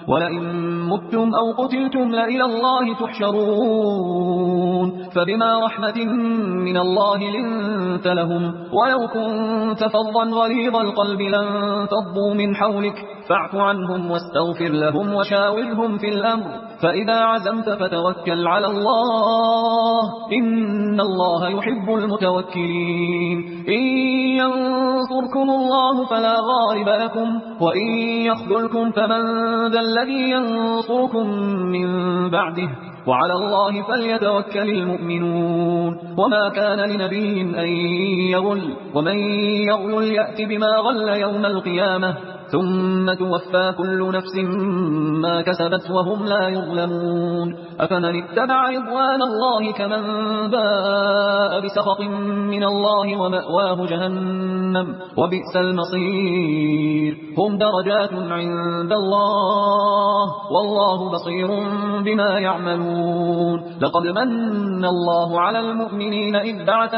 ولئن متم أو قتلتم لإلى الله تحشرون فبما رحمة من الله لنت لهم ولو كنت فظا غليظ القلب لانفضوا من حولك فاعف عنهم واستغفر لهم وشاورهم في الأمر فإذا عزمت فتوكل على الله إن الله يحب المتوكلين إن ينصركم الله فلا غالب لكم وإن يخذلكم فمن ذا الذي ينصركم من بعده وعلى الله فليتوكل المؤمنون وما كان لنبي أن يغل ومن يغل يأت بما غل يوم القيامة ثم توفى كل نفس ما كسبت وهم لا يظلمون أفمن اتبع رضوان الله كمن باء بسخط من الله ومأواه جهنم وبئس المصير هم درجات عند الله والله بصير بما يعملون لقد من الله على المؤمنين إذ بعث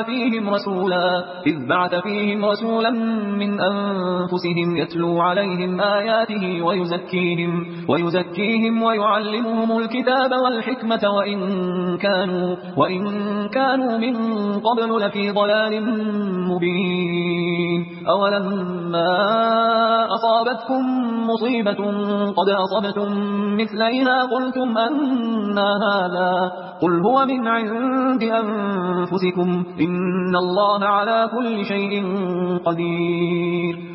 فيهم رسولا من أنفسهم يتلو عليهم آياته ويزكيهم ويعلمهم الكتاب والحكمة وإن كانوا من قبل لفي ضلال مبين أولما أصابتكم مصيبة قد أصبتم مثليها قلتم أن هذا قل هو من عند أنفسكم إن الله على كل شيء قدير